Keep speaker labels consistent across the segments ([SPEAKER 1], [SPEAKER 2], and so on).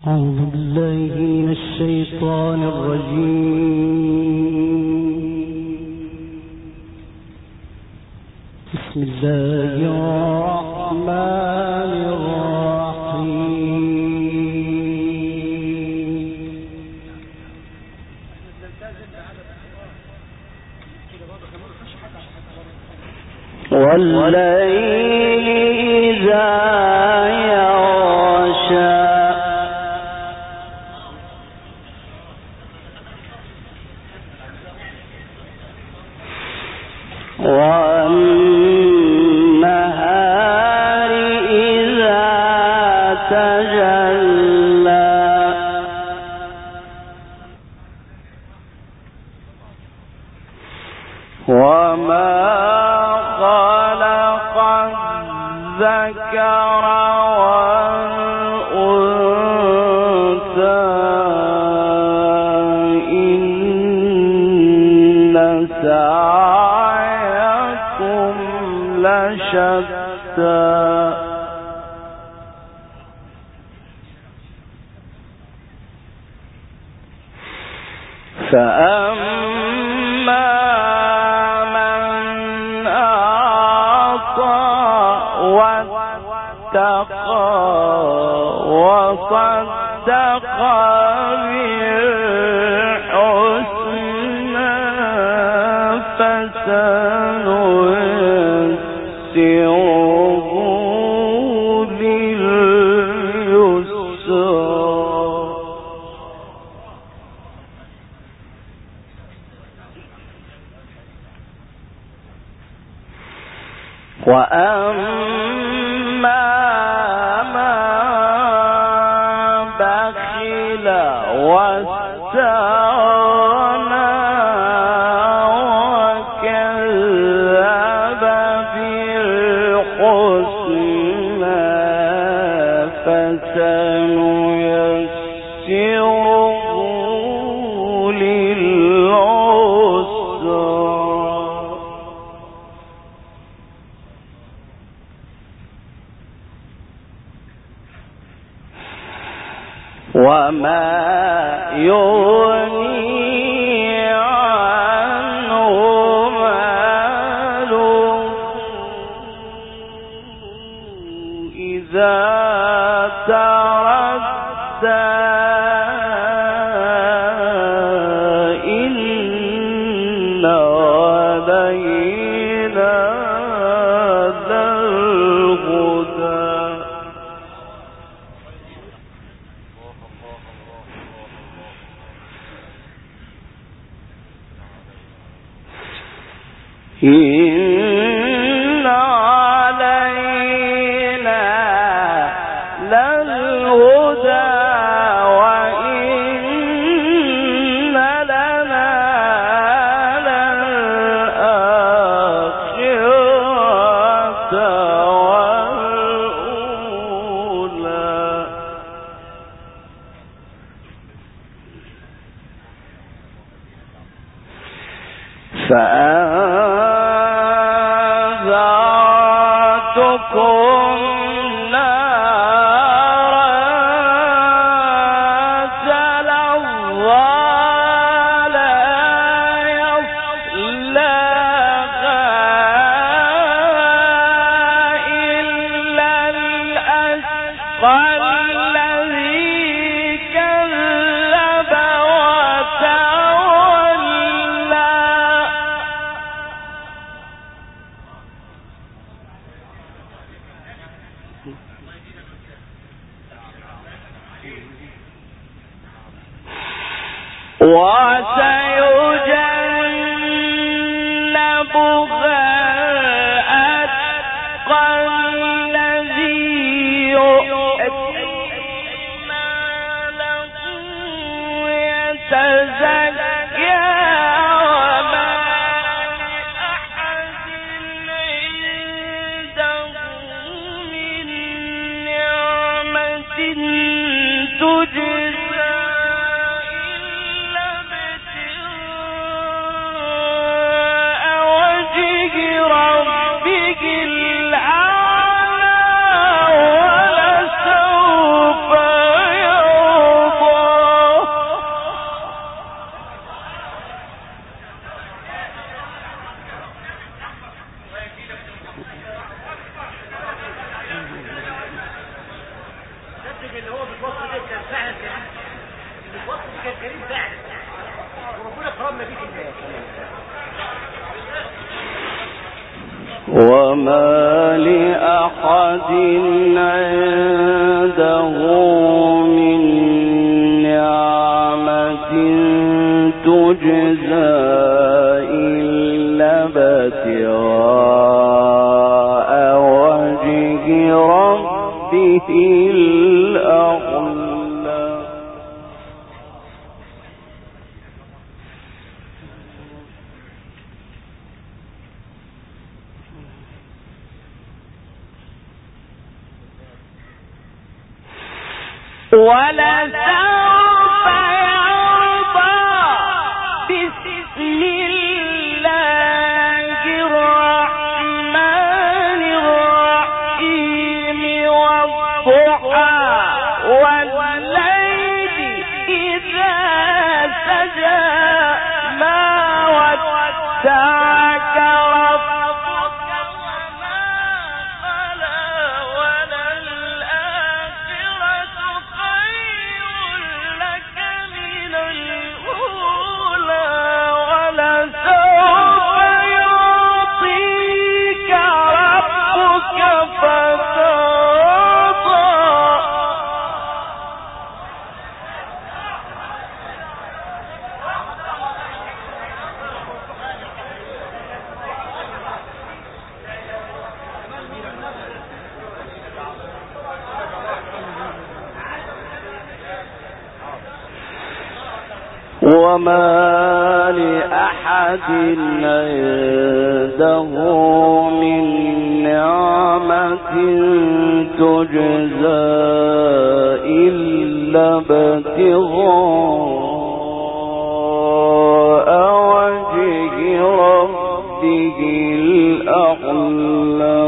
[SPEAKER 1] أعوذ بالله من الشيطان الرجيم. بسم الله الرحمن الرحيم. والليل إذا يغشى والنهار إذا تجلى وما خلق الذكر والأنثى إن سعيكم لشتى فأما من أعطى واتقى وصدق بالحسنى فسنيسره لليسرى وأما من بخل واستغنى وكذب بالحسنى فسنيسره للعسرى وما يغني عنه ماله إذا تردى إن علينا للهدى إن علينا للهدى وإن لنا للآخرة والأولى فأنذرتكم نارا تلظى لا يصلاها إلا الأشقى الذي كذب وتولى وسيجنبها الأتقى الذي يؤتي ماله يتزكى وما لأحد عنده من نعمة تجزى إلا ابتغاء
[SPEAKER 2] وما لأحد عنده من نعمة تجزى إلا ابتغاء وجه ربه الأعلى.
[SPEAKER 1] ولسوف يرضى بسم الله الرحمن الرحيم والضحى والليل إذا سجى ما ودعك ربك وما قلى وللآخرة خير لك من الأولى ولسوف يعطيك ربك فترضى.
[SPEAKER 2] وما لأحد عنده من نعمة تجزى إلا ابتغاء وجه ربه الأعلى.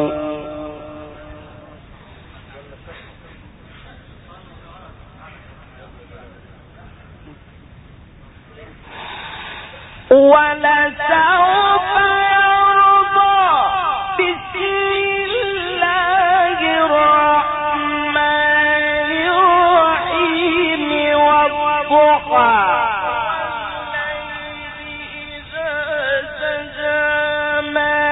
[SPEAKER 1] ولسوف يرضى بسم الله الرحمن الرحيم والضحى إذا سجى ما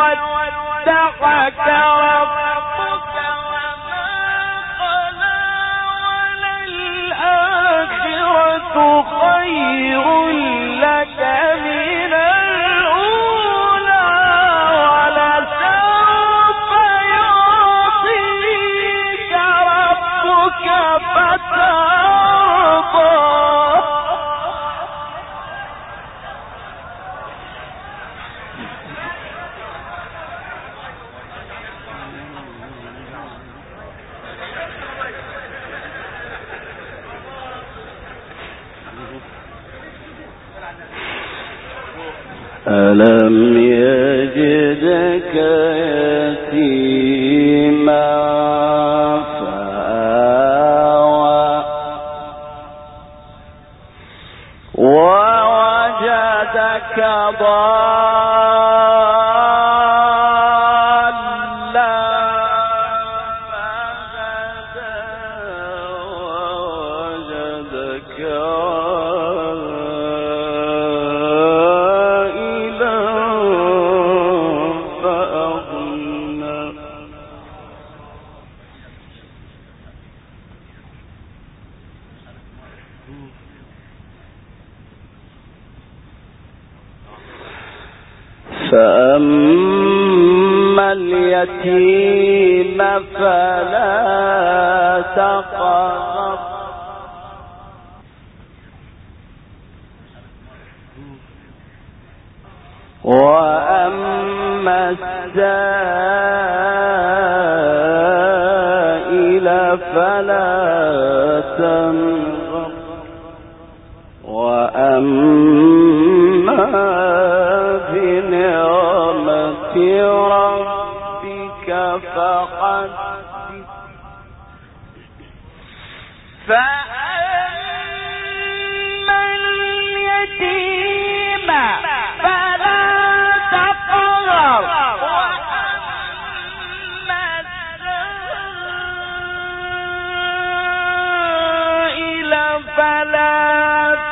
[SPEAKER 1] ودعك ربك وما قلى وللآخرة خير لك من الأولى ولسوف يعطيك ربك فترضى.
[SPEAKER 2] ألم يجدك يتيما فآوى ووجدك ضالا فهدى ووجدك فأما اليتيم فلا تقهر وأما السائل فلا تنهر وأما بنعمة ربك فحدث.
[SPEAKER 1] فأما اليتيم فلا تقهر وأما السائل فلا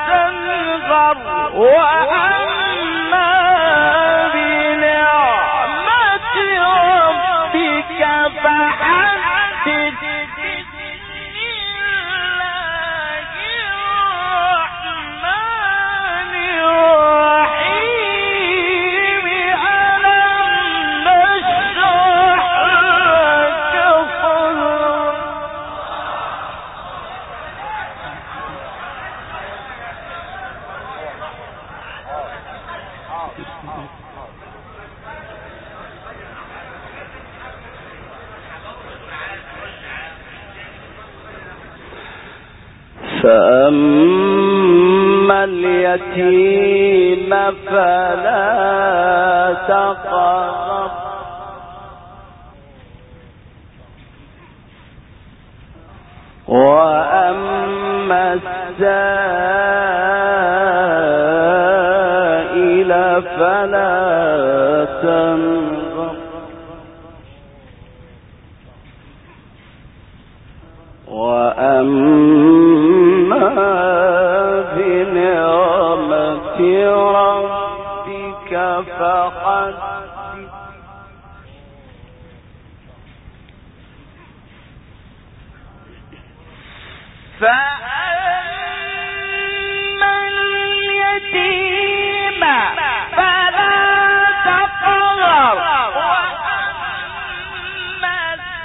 [SPEAKER 2] فأما اليتيم فلا تقهر وأما السائل فلا تنهر وأما بنعمة ربك فحدث
[SPEAKER 1] فأما اليتيم فلا تقهر وأما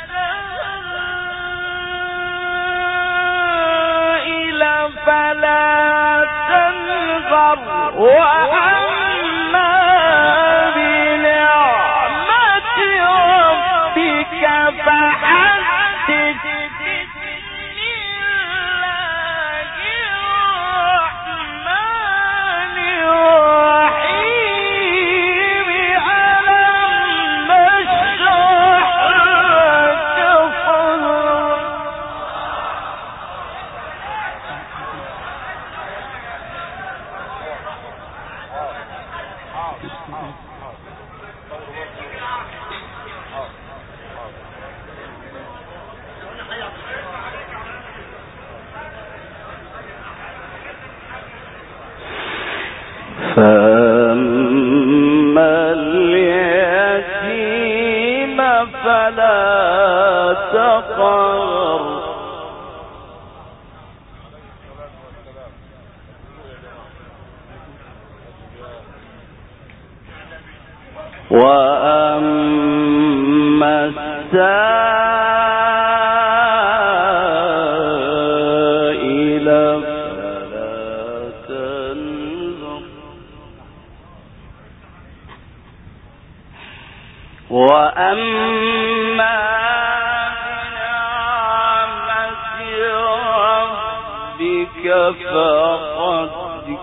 [SPEAKER 1] السائل فلا تنهر وأما بنعمة ربك فحدث
[SPEAKER 2] فأما اليتيم فلا تقهر وأما السائل فلا تنهر وأما بنعمة ربك فحدث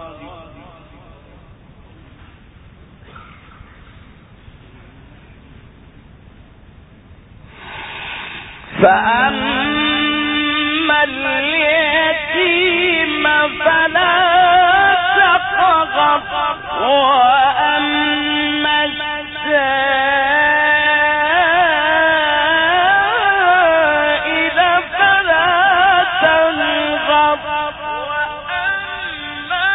[SPEAKER 2] فأما اليتيم فلا تقهر وأما السائل فلا تنهر وأما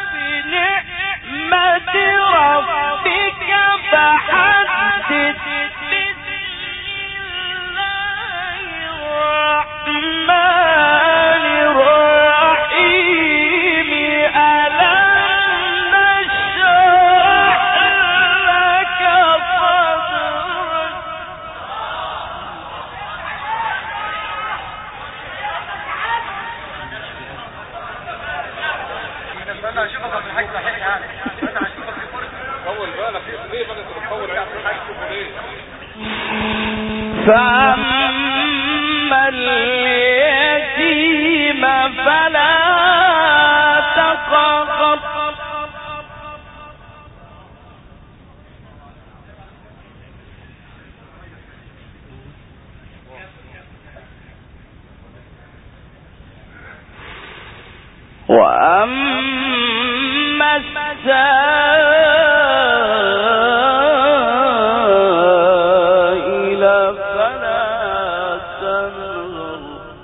[SPEAKER 2] بنعمة ربك فحدث الرحمن الرحيم ألم نشرح لك صدرك
[SPEAKER 3] انا هشوفك في الحاج صحيح يعني انا هشوفك في فرصه طول بالك ليه بقى تطول على الحاج ليه
[SPEAKER 1] فأما اليتيم فلا تقهر وأما السائل فلا تنهر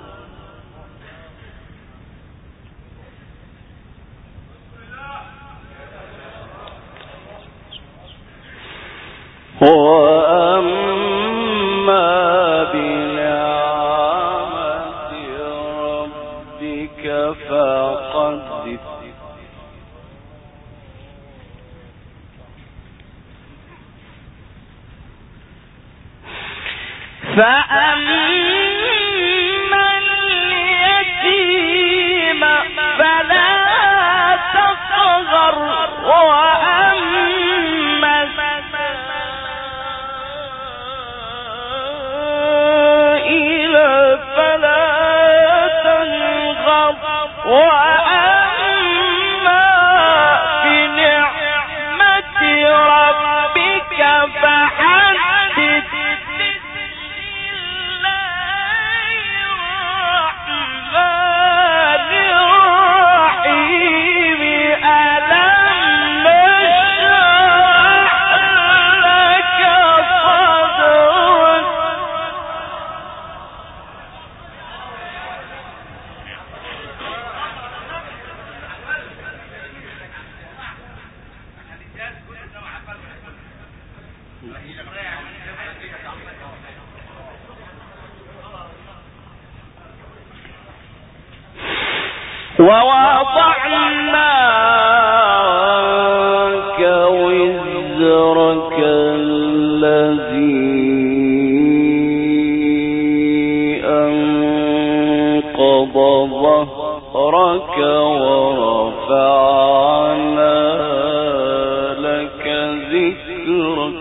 [SPEAKER 1] وأما بنعمة ربك فحدث فأما اليتيم فلا تقهر وأما ووضعنا عنك وزرك الذي أنقض ظهرك ورفعنا لك ذكرك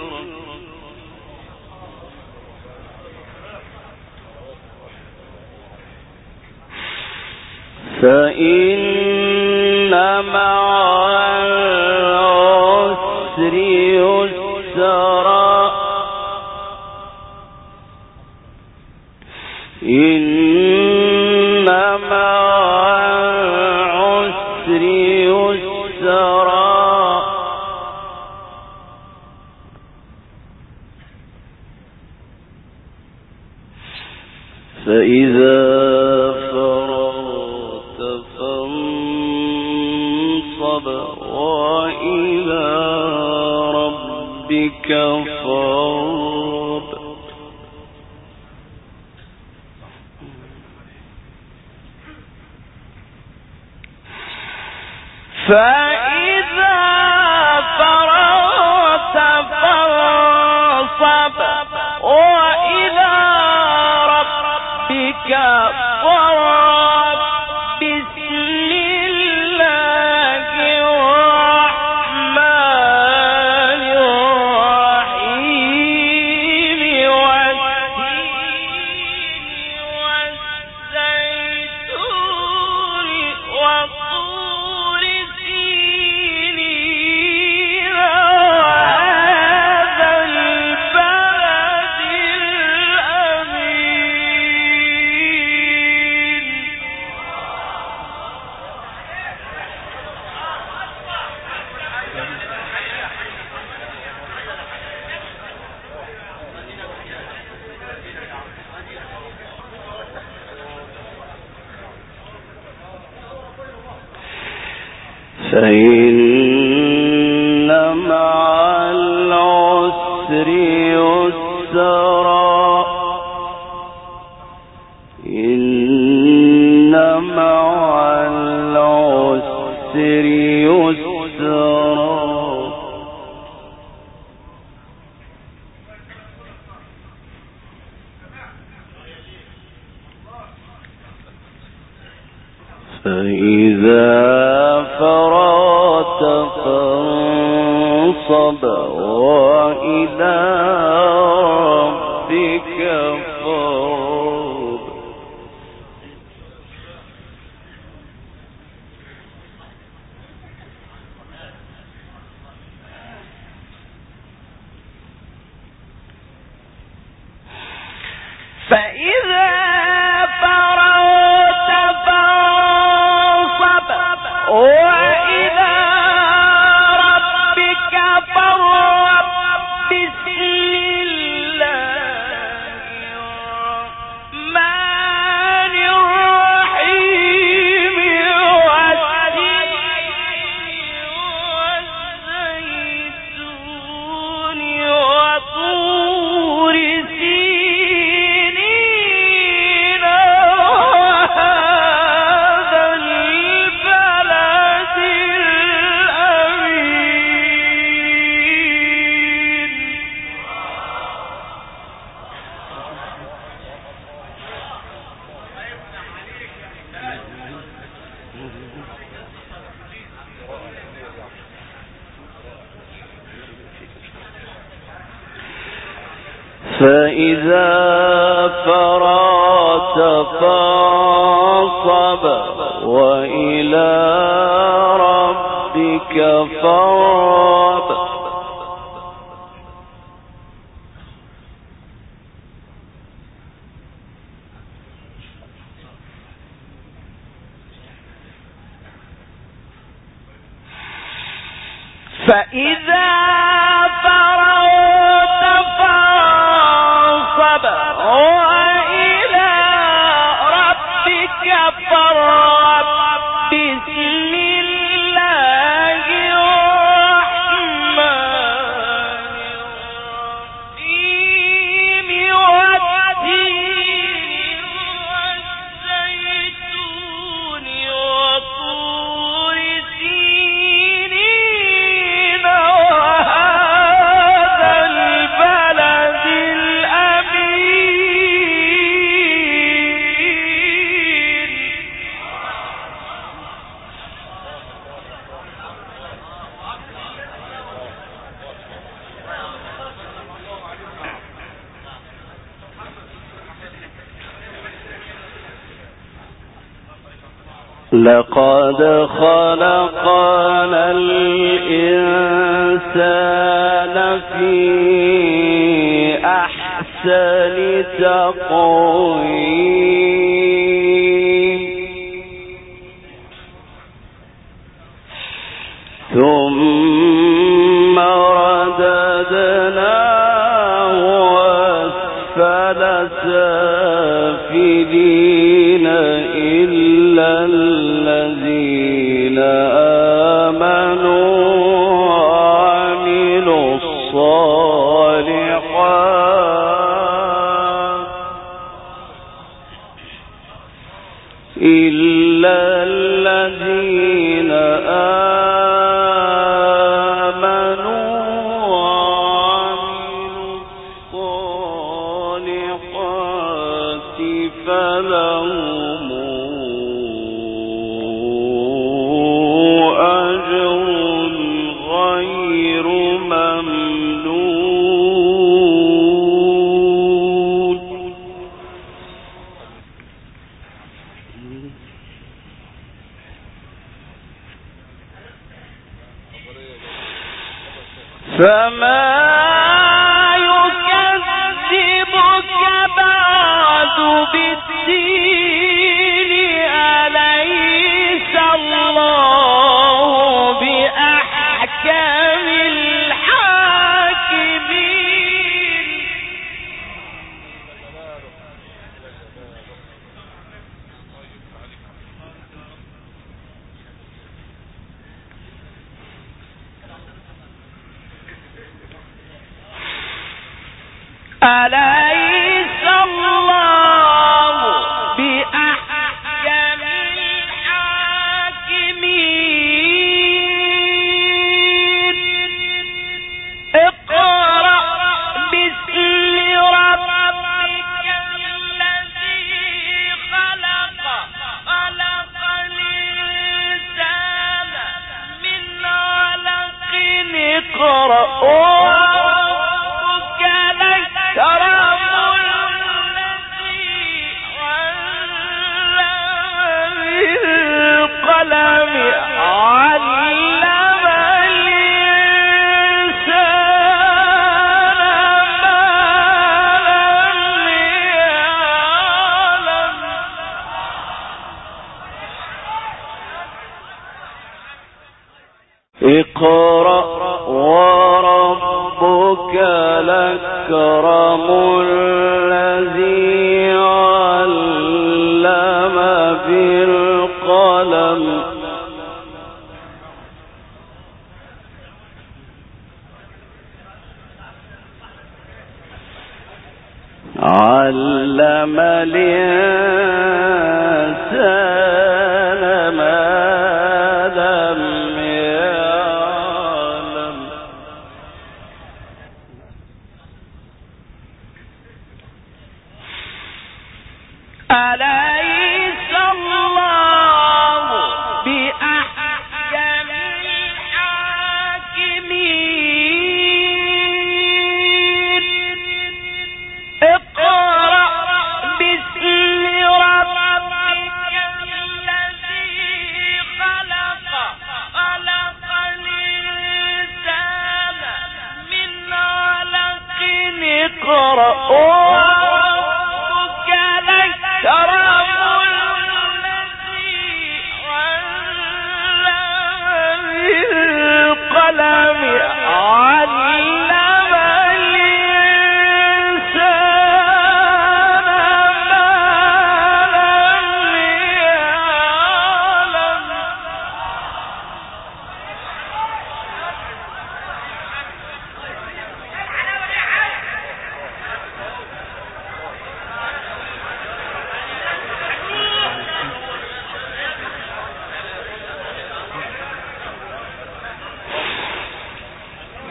[SPEAKER 1] فإن مع العسر يسرا إن مع العسر يسرا فإذا وإلى ربك فارغب فإذا فرغت فانصب وإلى ربك فارغب فإن مع العسر يسرا إن مع العسر يسرا فإذا فرغت فانصب وإلى ربك فارغب فإذا فرغت فانصب وإلى ربك فارغب بسم الله الرحمن الرحيم والزيتون وطور سينين وهذا البلد الأمين فإذا فرغت فانصب وإلى وإلى ربك فارغب.
[SPEAKER 2] فإذا فرغت فانصب وإلى ربك فارغب. بسم الله الرحمن الرحيم. والتين والزيتون وطور سينين وهذا البلد الأمين.
[SPEAKER 1] لقد خلقنا الإنسان في أحسن تقويم ثم رددناه أسفل سافلين إلا الذين آمنوا وعملوا الصالحات إلا الذين آمنوا وعملوا الصالحات فلهم أجر غير ممنون.
[SPEAKER 2] فما يكذبك بعد بالدين. أليس الله بأحكم الحاكمين. أليس الله بأحكم الحاكمين. اقرأ باسم ربك الذي خلق. خلق الإنسان من علق. اقرأ وربك الأكرم الذي علم بالقلم. علم الإنسان ما لم يعلم.
[SPEAKER 1] اقرأ وربك الأكرم الذي علم بالقلم. علم الإنسان ما لم يعلم.
[SPEAKER 2] أليس الله بأحكم الحاكمين. اقرأ باسم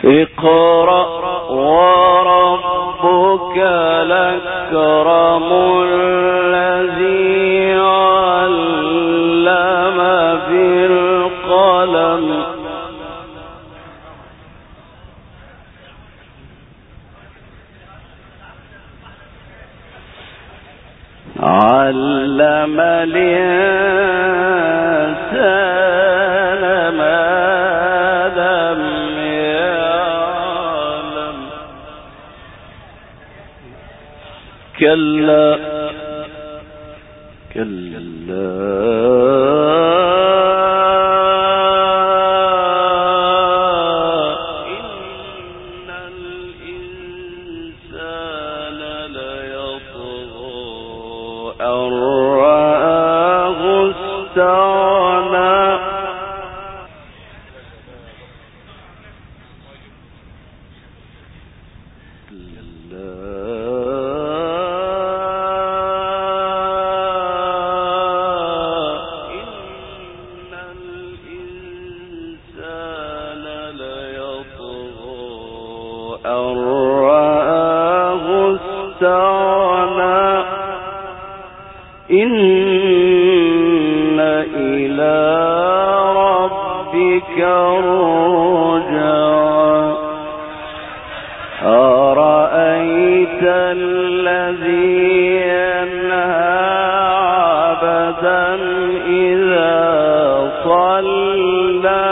[SPEAKER 1] اقرأ وربك الأكرم الذي علم بالقلم علم الإنسان ما لم يعلم كلا إن الإنسان ليطغى أن رآه استغنى إن إلى ربك الرجعى أرأيت الذي ينهى عبدا إذا صلى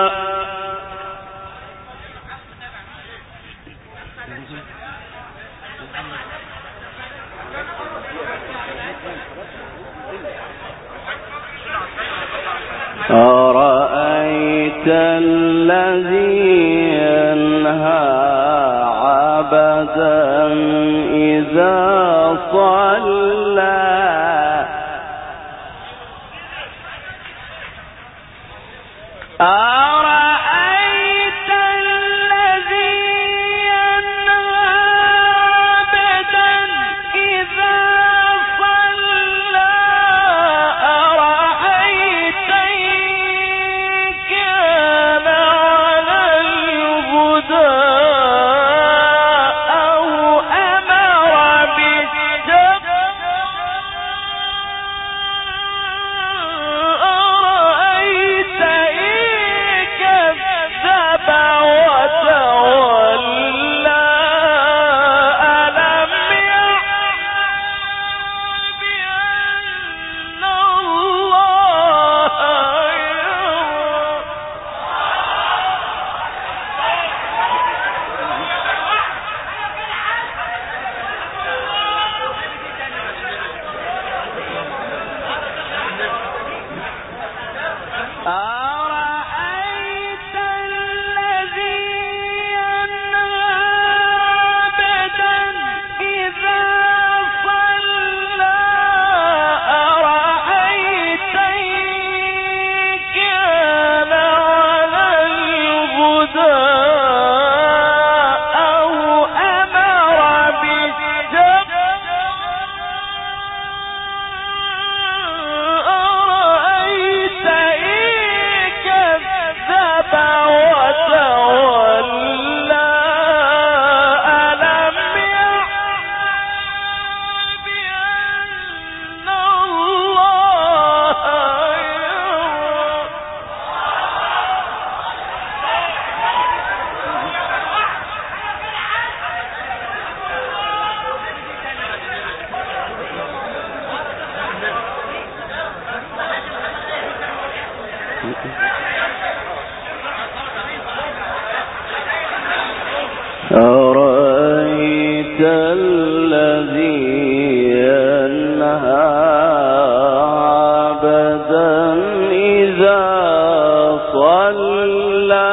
[SPEAKER 1] أرأيت الذي ينهى عبدا إذا صلى أرأيت الذي ينهى عبدا إذا صلى أرأيت إن كان على الهدى أو أمر بالتقوى أرأيت إن كذب وتولى ألم يعلم بأن الله يرى أرأيت الذي ينهى عبدا إذا صلى أرأيت إن كان على الهدى أو أمر بالتقوى أرأيت إن كذب وتولى ألم يعلم بأن الله يرى أرأيت الذي ينهى عبدا إذا صلى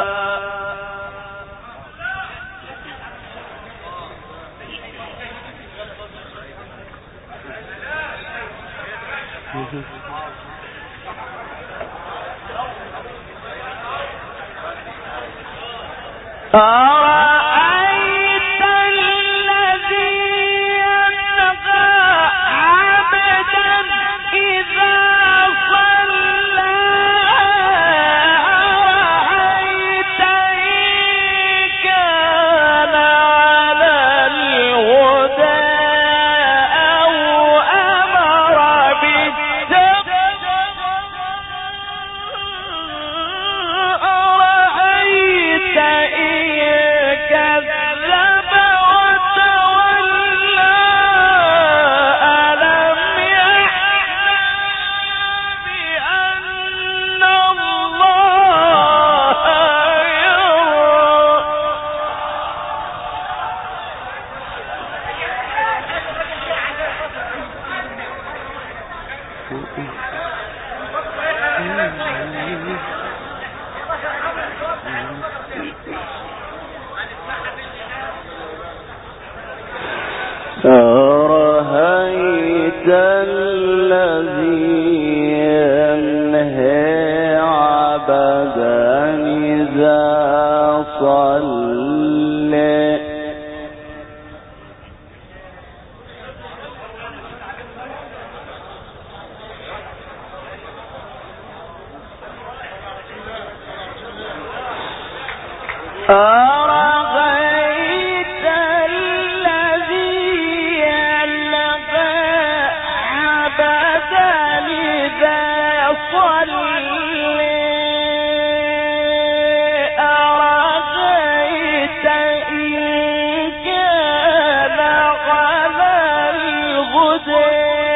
[SPEAKER 1] أرأيت الذي ينهى عبدا إذا صلى أرأيت إن أرغيت الذي يلقى عبدا إذا صلي أرغيت إن كان على الهدى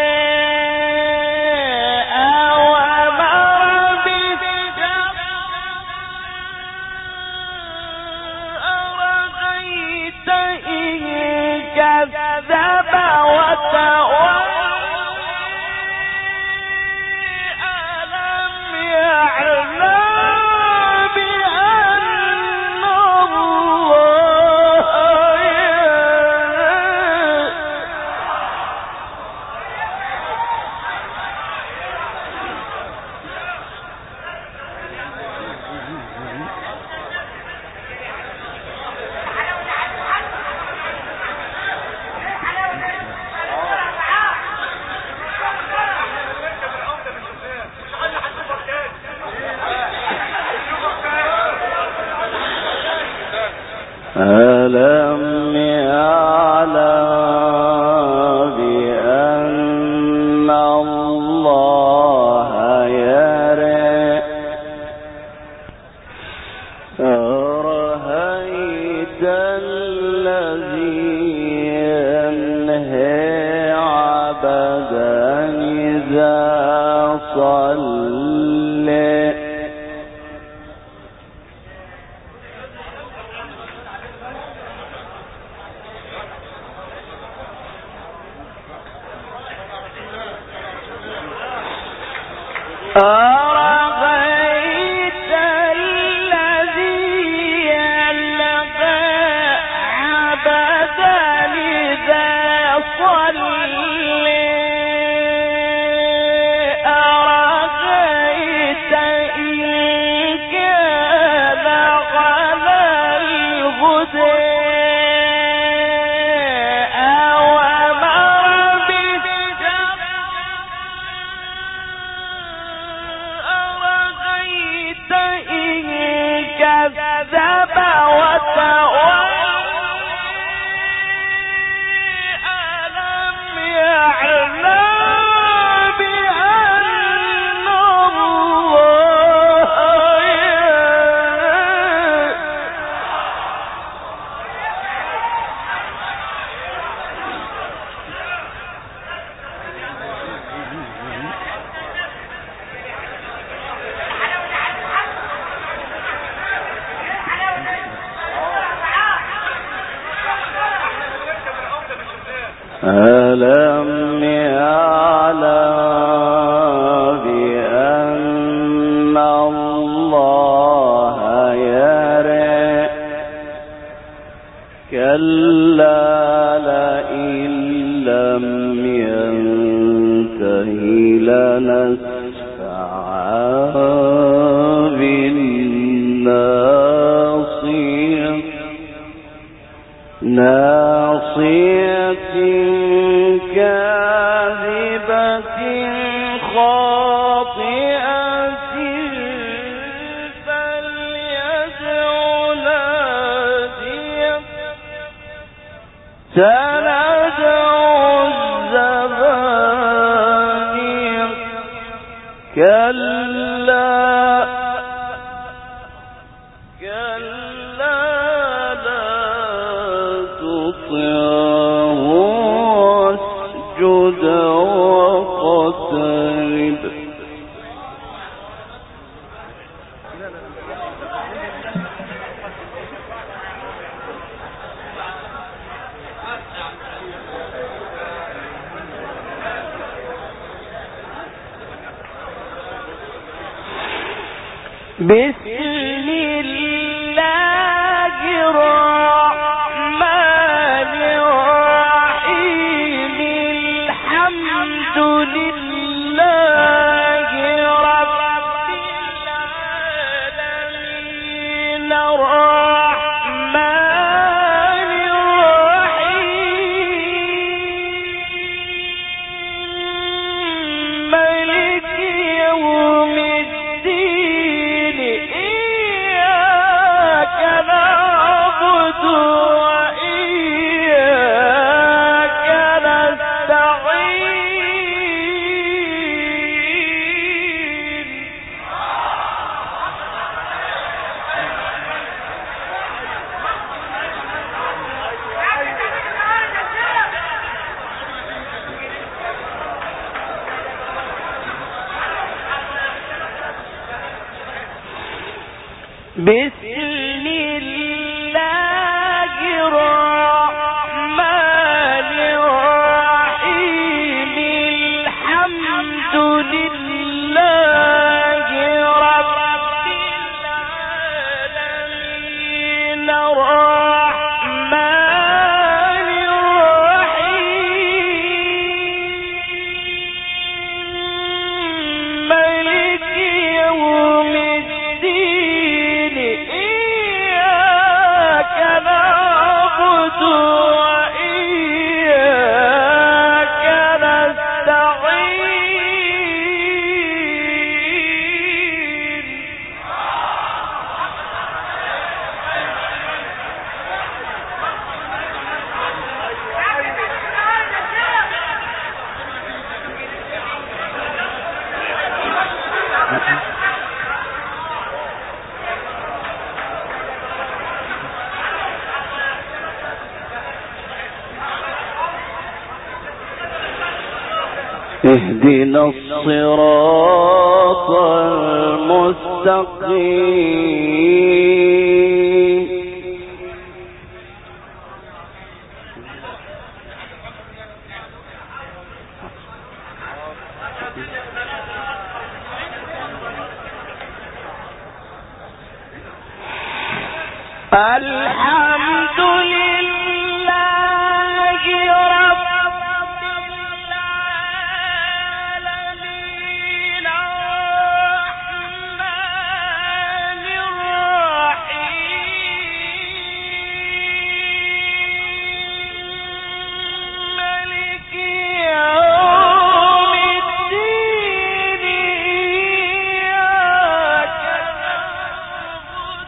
[SPEAKER 1] كذب وتولي ألم يعلم بأن الله ألم يعلم بأن الله يرى أرهيت الذي ينهى عبدا إذا صلى أرغيت الذي يلقى عبدا إذا صلي أرغيت إن كان على الهدى كذب وتولي ألم يعلم بأن الله ألم يعلم بأن الله يرى كلا لئن لم ينته لنسفعا بالناصية ناصية كاذبة خاطئة فليدع ناديه سندع الزبانية كلا لا تطعه واسجد واقترب بسم الله الرحمن الرحيم الحمد لله رب العالمين الرحمن الرحيم مالك يوم الدين إياك نعبد بسم الله الرحمن الرحيم الحمد لله رب العالمين الرحمن الرحيم مالك يوم الدين إياك نعبد وإياك نستعين اهدنا الصراط المستقيم الحمد لله رب العالمين الرحمن الرحيم مالك يوم الدين إياك نعبد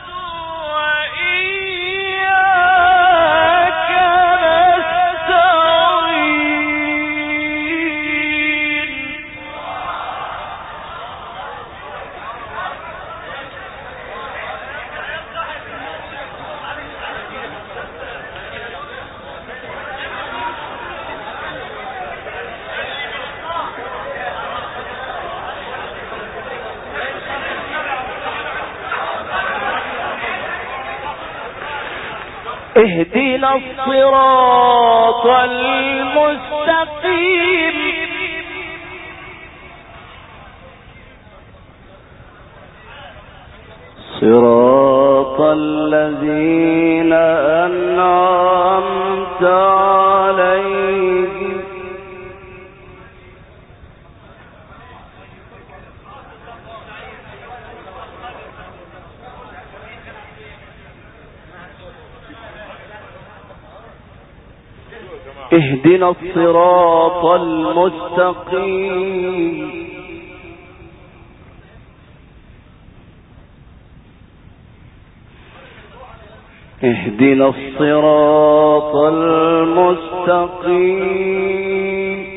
[SPEAKER 1] وإياك نستعين اهدنا الصراط المستقيم صراط الذين أنعمت عليهم اهدنا الصراط المستقيم اهدنا الصراط المستقيم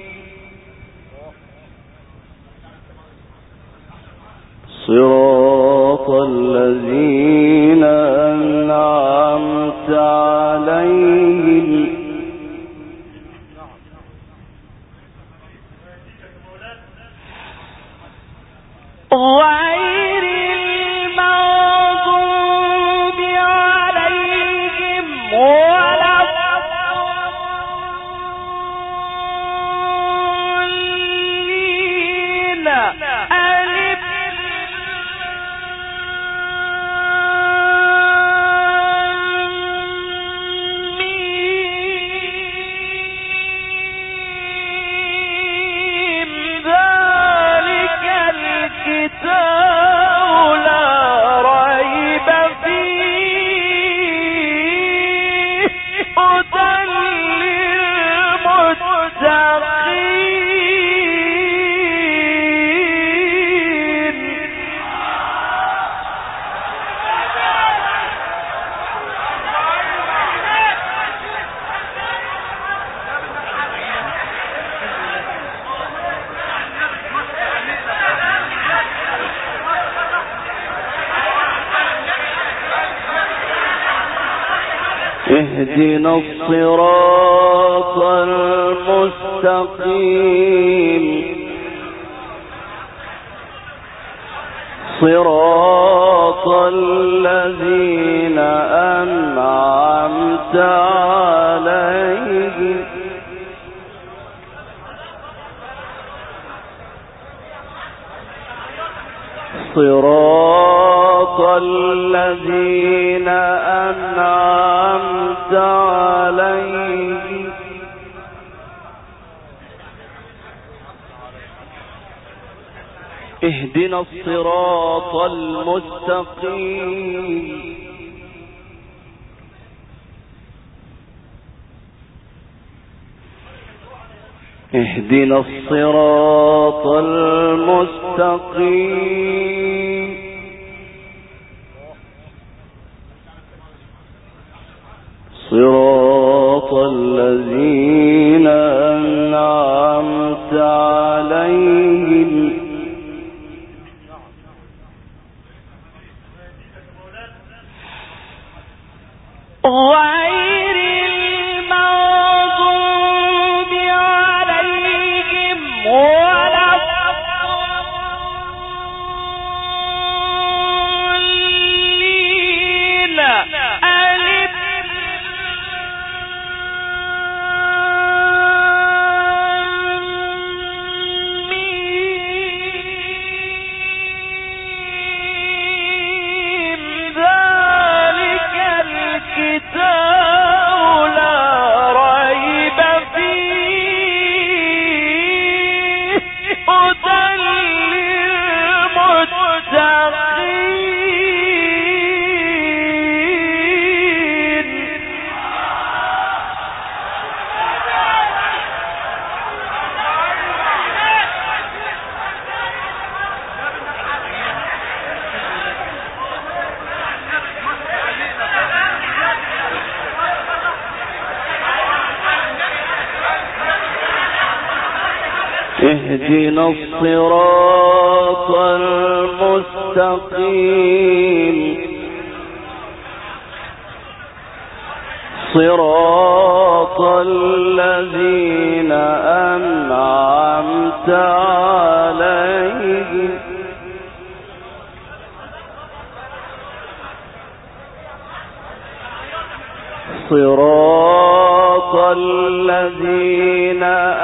[SPEAKER 1] صراط الذين أنعمت عليهم غير المغضوب عليهم ولا الضالين ألف ميم ذلك الكتاب لا ريب فيه هدى للمتقين اهدنا الصراط المستقيم صراط صراط الذين أنعمت عليهم صراط الذين أنعمت عليهم اهدنا الصراط المستقيم اهدنا الصراط المستقيم صراط الذين أنعمت عليهم
[SPEAKER 2] غير المغضوب عليهم ولا الضالين
[SPEAKER 1] اهدنا الصراط المستقيم صراط الذين أنعمت عليهم صراط الذين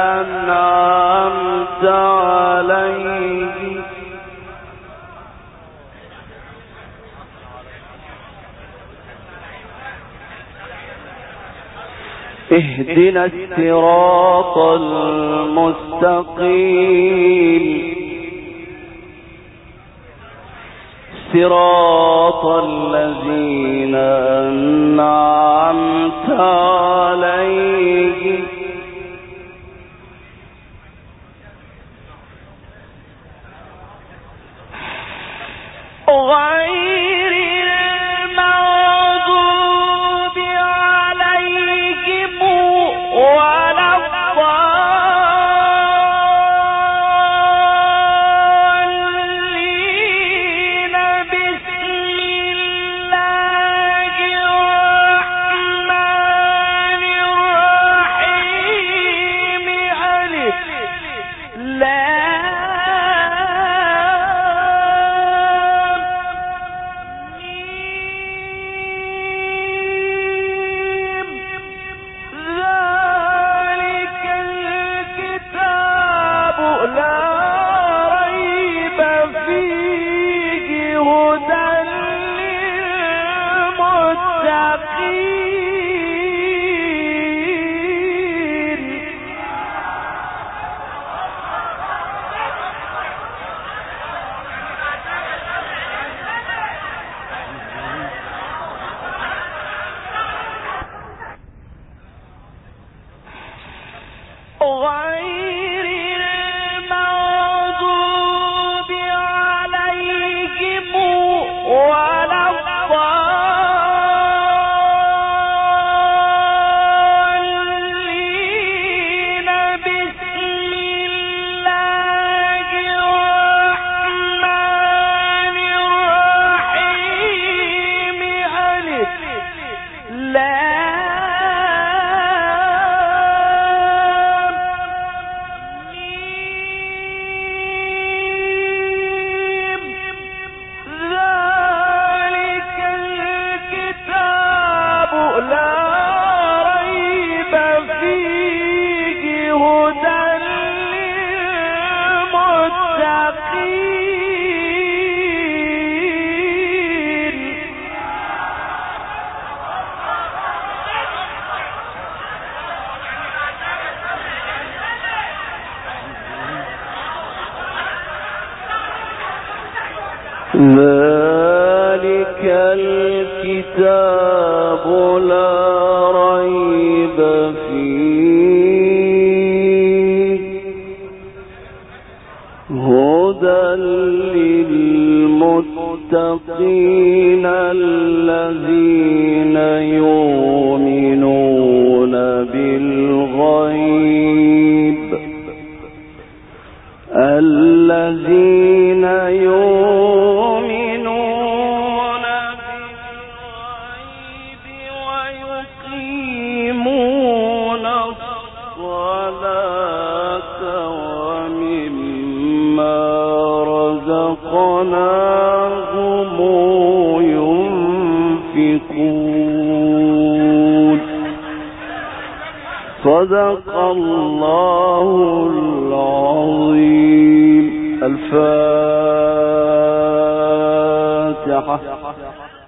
[SPEAKER 1] أنعمت عليهم اهدنا الصراط المستقيم صراط الذين أنعمت عليهم
[SPEAKER 2] غير المغضوب عليهم ولا الضالين بسم الله الرحمن الرحيم ألف لام
[SPEAKER 1] ذلك الكتاب لا ريب فيه هدى للمتقين الذين يؤمنون بالغيب ويقيمون الصلاة ومما رزقناهم ينفقون. صدق الله العظيم. الفاتحة.